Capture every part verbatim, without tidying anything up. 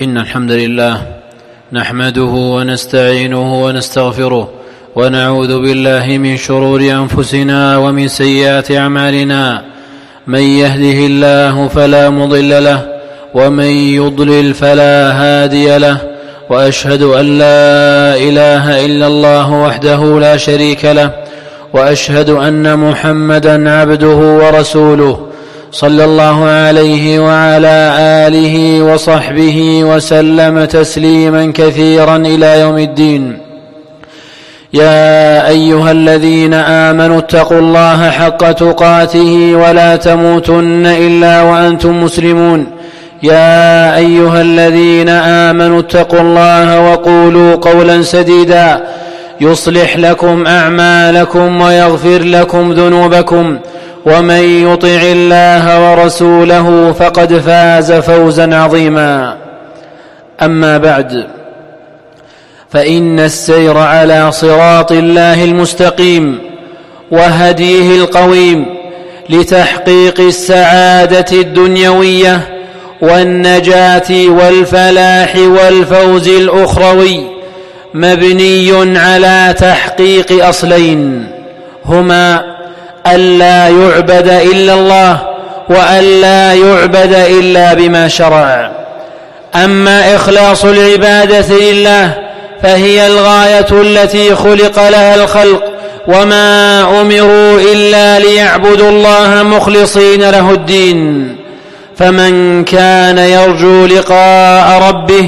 إن الحمد لله نحمده ونستعينه ونستغفره ونعوذ بالله من شرور أنفسنا ومن سيئات أعمالنا. من يهده الله فلا مضل له ومن يضلل فلا هادي له، وأشهد أن لا إله إلا الله وحده لا شريك له، وأشهد أن محمدا عبده ورسوله صلى الله عليه وعلى آله وصحبه وسلم تسليما كثيرا إلى يوم الدين. يا أيها الذين آمنوا اتقوا الله حق تقاته ولا تموتن إلا وأنتم مسلمون. يا أيها الذين آمنوا اتقوا الله وقولوا قولا سديدا يصلح لكم أعمالكم ويغفر لكم ذنوبكم، ومن يطع الله ورسوله فقد فاز فوزا عظيما. أما بعد، فإن السير على صراط الله المستقيم وهديه القويم لتحقيق السعادة الدنيوية والنجاة والفلاح والفوز الأخروي مبني على تحقيق أصلين، هما ألا يعبد إلا الله وألا يعبد إلا بما شرع. أما إخلاص العبادة لله فهي الغاية التي خلق لها الخلق، وما أمروا إلا ليعبدوا الله مخلصين له الدين. فمن كان يرجو لقاء ربه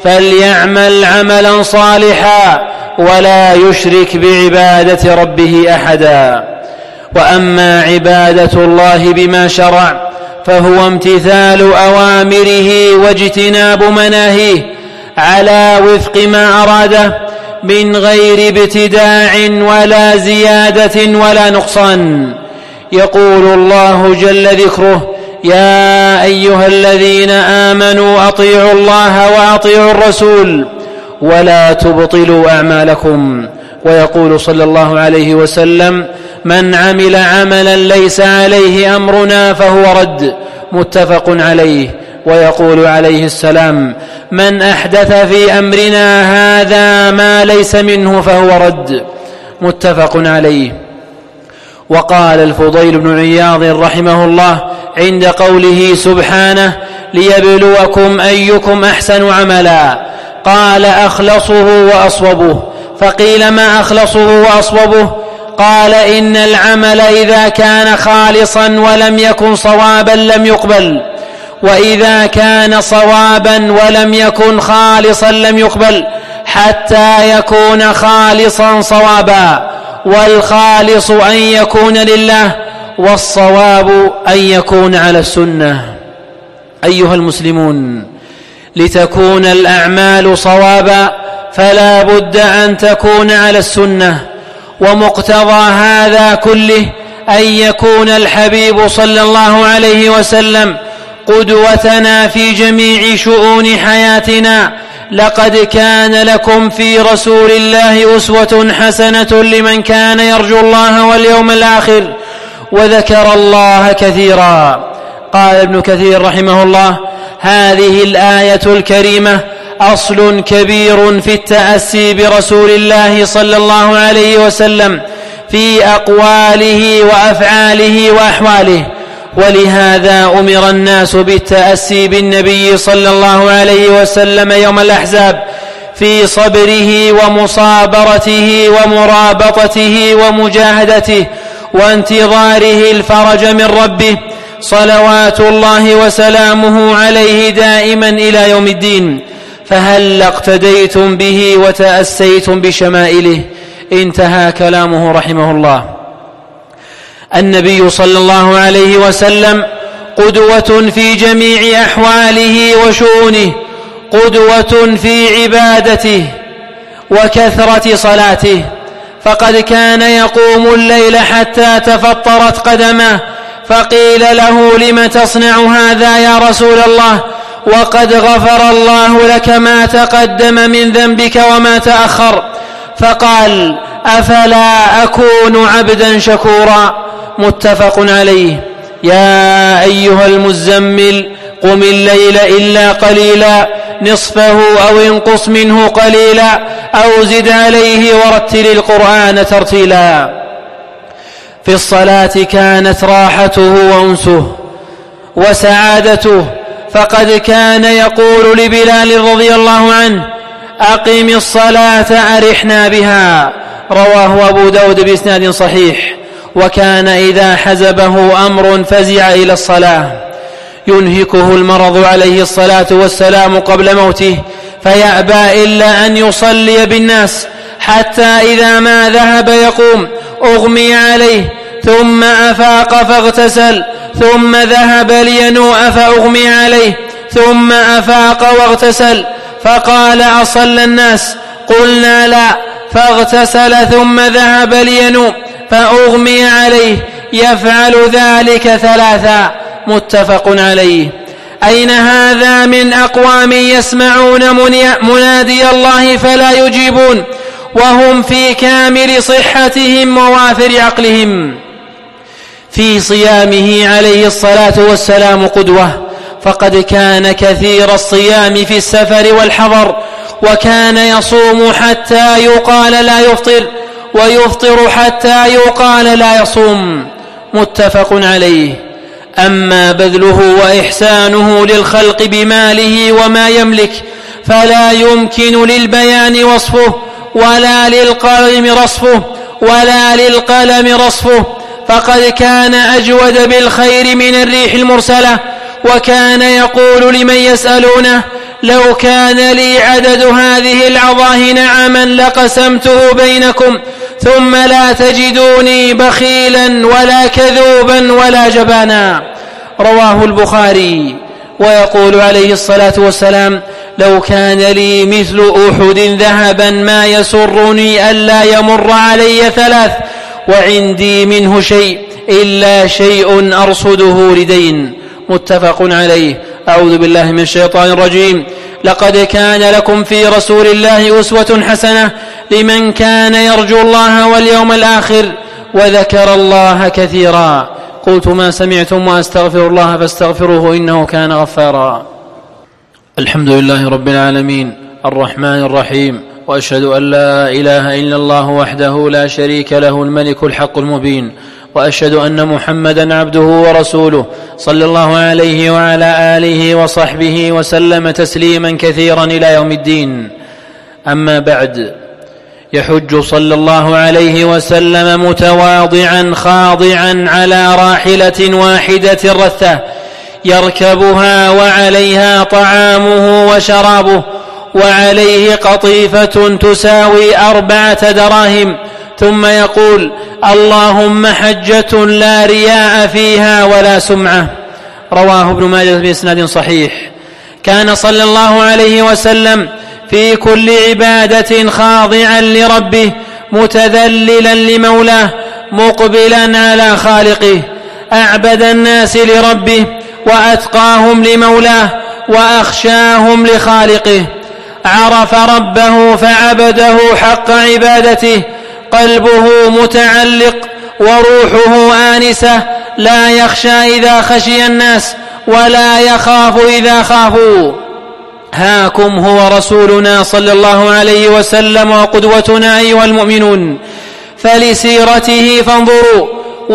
فليعمل عملا صالحا ولا يشرك بعبادة ربه أحدا. وأما عبادة الله بما شرع فهو امتثال أوامره واجتناب مناهيه على وفق ما أراده من غير ابتداع ولا زيادة ولا نقصان. يقول الله جل ذكره: يا أيها الذين آمنوا أطيعوا الله وأطيعوا الرسول ولا تبطلوا أعمالكم. ويقول صلى الله عليه وسلم: من عمل عملا ليس عليه أمرنا فهو رد، متفق عليه. ويقول عليه السلام: من أحدث في أمرنا هذا ما ليس منه فهو رد، متفق عليه. وقال الفضيل بن عياض رحمه الله عند قوله سبحانه: ليبلوكم أيكم أحسن عملا، قال: أخلصه وأصوبه. فقيل: ما أخلصه وأصوبه؟ قال: إن العمل إذا كان خالصا ولم يكن صوابا لم يقبل، وإذا كان صوابا ولم يكن خالصا لم يقبل، حتى يكون خالصا صوابا. والخالص أن يكون لله، والصواب أن يكون على السنة. أيها المسلمون، لتكون الأعمال صوابا فلا بد أن تكون على السنة، ومقتضى هذا كله أن يكون الحبيب صلى الله عليه وسلم قدوتنا في جميع شؤون حياتنا. لقد كان لكم في رسول الله أسوة حسنة لمن كان يرجو الله واليوم الآخر وذكر الله كثيرا. قال ابن كثير رحمه الله: هذه الآية الكريمة أصل كبير في التأسي برسول الله صلى الله عليه وسلم في أقواله وأفعاله وأحواله، ولهذا أمر الناس بالتأسي بالنبي صلى الله عليه وسلم يوم الأحزاب في صبره ومصابرته ومرابطته ومجاهدته وانتظاره الفرج من ربه صلوات الله وسلامه عليه دائما إلى يوم الدين. فهل اقتديتم به وتأسيتم بشمائله؟ انتهى كلامه رحمه الله. النبي صلى الله عليه وسلم قدوة في جميع أحواله وشؤونه، قدوة في عبادته وكثرة صلاته، فقد كان يقوم الليل حتى تفطرت قدمه، فقيل له: لم تصنع هذا يا رسول الله؟ وقد غفر الله لك ما تقدم من ذنبك وما تأخر. فقال: أفلا أكون عبدا شكورا، متفق عليه. يا أيها المزمل قم الليل إلا قليلا نصفه أو انقص منه قليلا أو زد عليه ورتل القرآن ترتيلا. في الصلاة كانت راحته وأنسه وسعادته، فقد كان يقول لبلال رضي الله عنه: أقم الصلاة أرحنا بها. رواه أبو داود بإسناد صحيح. وكان إذا حزبه أمر فزع إلى الصلاة، ينهكه المرض عليه الصلاة والسلام قبل موته، فيأبى إلا أن يصلي بالناس، حتى إذا ما ذهب يقوم أغمي عليه، ثم أفاق فاغتسل، ثم ذهب لينوء فأغمي عليه، ثم أفاق واغتسل، فقال: أصلى الناس؟ قلنا: لا. فاغتسل ثم ذهب لينوء فأغمي عليه، يفعل ذلك ثلاثا. متفق عليه. أين هذا من أقوام يسمعون منادي الله فلا يجيبون وهم في كامل صحتهم ووافر عقلهم؟ في صيامه عليه الصلاة والسلام قدوة، فقد كان كثير الصيام في السفر والحضر، وكان يصوم حتى يقال لا يفطر، ويفطر حتى يقال لا يصوم. متفق عليه. أما بذله وإحسانه للخلق بماله وما يملك فلا يمكن للبيان وصفه، ولا للقلم رصفه ولا للقلم رصفه، فقد كان أجود بالخير من الريح المرسلة. وكان يقول لمن يسألونه: لو كان لي عدد هذه العظاه نعما لقسمته بينكم، ثم لا تجدوني بخيلا ولا كذوبا ولا جبانا. رواه البخاري. ويقول عليه الصلاة والسلام: لو كان لي مثل أحد ذهبا ما يسرني ألا يمر علي ثلاث وعندي منه شيء إلا شيء أرصده لدين. متفق عليه. أعوذ بالله من الشيطان الرجيم. لقد كان لكم في رسول الله أسوة حسنة لمن كان يرجو الله واليوم الآخر وذكر الله كثيرا. قلت ما سمعتم وأستغفر الله فاستغفروه إنه كان غفارا. الحمد لله رب العالمين الرحمن الرحيم، وأشهد أن لا إله إلا الله وحده لا شريك له الملك الحق المبين، وأشهد أن محمدا عبده ورسوله صلى الله عليه وعلى آله وصحبه وسلم تسليما كثيرا إلى يوم الدين. أما بعد، يحج صلى الله عليه وسلم متواضعا خاضعا على راحلة واحدة رثة يركبها، وعليها طعامه وشرابه، وعليه قطيفة تساوي أربعة دراهم، ثم يقول: اللهم حجة لا رياء فيها ولا سمعة. رواه ابن ماجه بإسناد صحيح. كان صلى الله عليه وسلم في كل عبادة خاضعا لربه، متذللا لمولاه، مقبلا على خالقه، أعبد الناس لربه وأتقاهم لمولاه وأخشاهم لخالقه. عرف ربه فعبده حق عبادته، قلبه متعلق وروحه آنسة، لا يخشى إذا خشي الناس ولا يخاف إذا خافوا. هاكم هو رسولنا صلى الله عليه وسلم وقدوتنا أيها المؤمنون، فلسيرته فانظروا،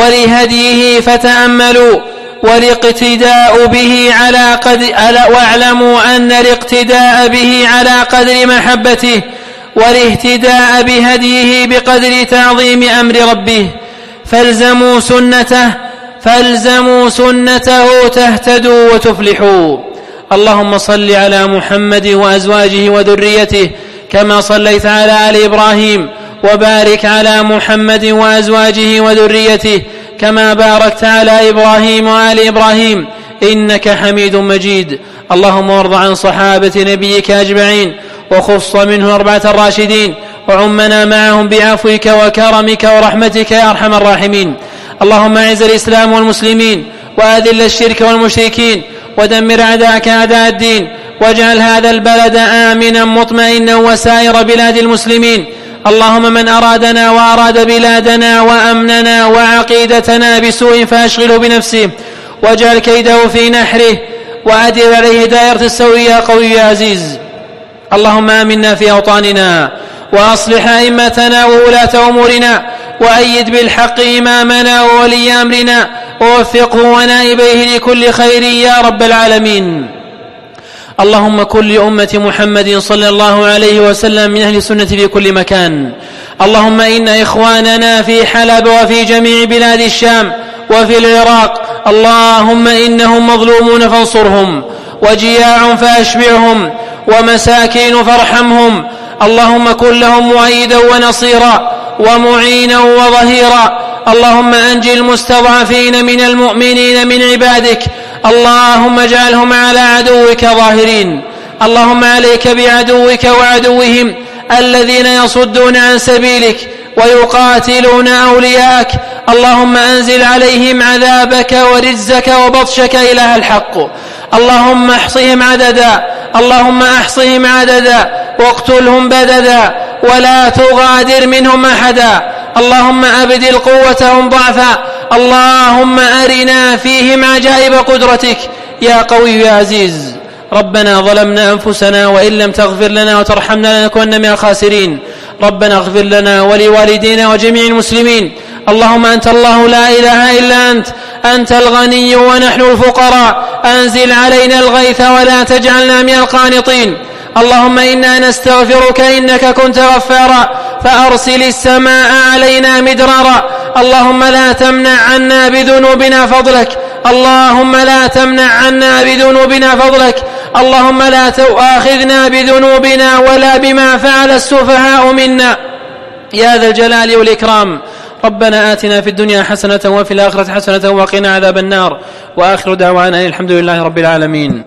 ولهديه فتأملوا، والاقتداء به على قدر، واعلموا أن الاقتداء به على قدر محبته، والاهتداء بهديه بقدر تعظيم أمر ربه. فالزموا سنته فالزموا سنته تهتدوا وتفلحوا. اللهم صل على محمد وأزواجه وذريته كما صليت على آل إبراهيم، وبارك على محمد وأزواجه وذريته كما باركت على إبراهيم وآل إبراهيم إنك حميد مجيد. اللهم وارض عن صحابة نبيك أجمعين، وخص منه أربعة الراشدين، وعمنا معهم بعفوك وكرمك ورحمتك يا أرحم الراحمين. اللهم أعز الإسلام والمسلمين، وأذل الشرك والمشركين، ودمر أعداءك أعداء الدين، واجعل هذا البلد آمنا مطمئنا وسائر بلاد المسلمين. اللهم من أرادنا وأراد بلادنا وأمننا وعقيدتنا بسوء فأشغله بنفسه، واجعل كيده في نحره، وأدر عليه دائرة السوء يا قوي يا عزيز. اللهم آمنا في أوطاننا وأصلح أئمتنا وولاة أمورنا وأيد بالحق إمامنا وولي أمرنا ووفقه ونائبيه لكل خير يا رب العالمين. اللهم كن لأمة محمد صلى الله عليه وسلم من أهل السنة في كل مكان. اللهم إن إخواننا في حلب وفي جميع بلاد الشام وفي العراق اللهم إنهم مظلومون فانصرهم، وجياع فأشبعهم، ومساكين فارحمهم. اللهم كن لهم مؤيدا ونصيرا ومعينا وظهيرا. اللهم أنجِ المستضعفين من المؤمنين من عبادك، اللهم اجعلهم على عدوك ظاهرين. اللهم عليك بعدوك وعدوهم الذين يصدون عن سبيلك ويقاتلون أولياءك. اللهم أنزل عليهم عذابك ورجزك وبطشك إله الحق. اللهم احصهم عددا، اللهم احصهم عددا واقتلهم بددا ولا تغادر منهم أحدا. اللهم أبدل قوتهم ضعفا. اللهم أرنا فيهم عجائب قدرتك يا قوي يا عزيز. ربنا ظلمنا أنفسنا وإن لم تغفر لنا وترحمنا لنكونن من الخاسرين. ربنا اغفر لنا ولوالدينا وجميع المسلمين. اللهم أنت الله لا إله إلا أنت، أنت الغني ونحن الفقراء. أنزل علينا الغيث ولا تجعلنا من القانطين. اللهم إنا نستغفرك إنك كنت غفارا فأرسل السماء علينا مدرارا. اللهم لا تمنع عنا بذنوبنا فضلك، اللهم لا تمنع عنا بذنوبنا فضلك. اللهم لا تؤاخذنا بذنوبنا ولا بما فعل السفهاء منا يا ذا الجلال والإكرام. ربنا آتنا في الدنيا حسنة وفي الآخرة حسنة وقنا عذاب النار. وآخر دعوانا الحمد لله رب العالمين.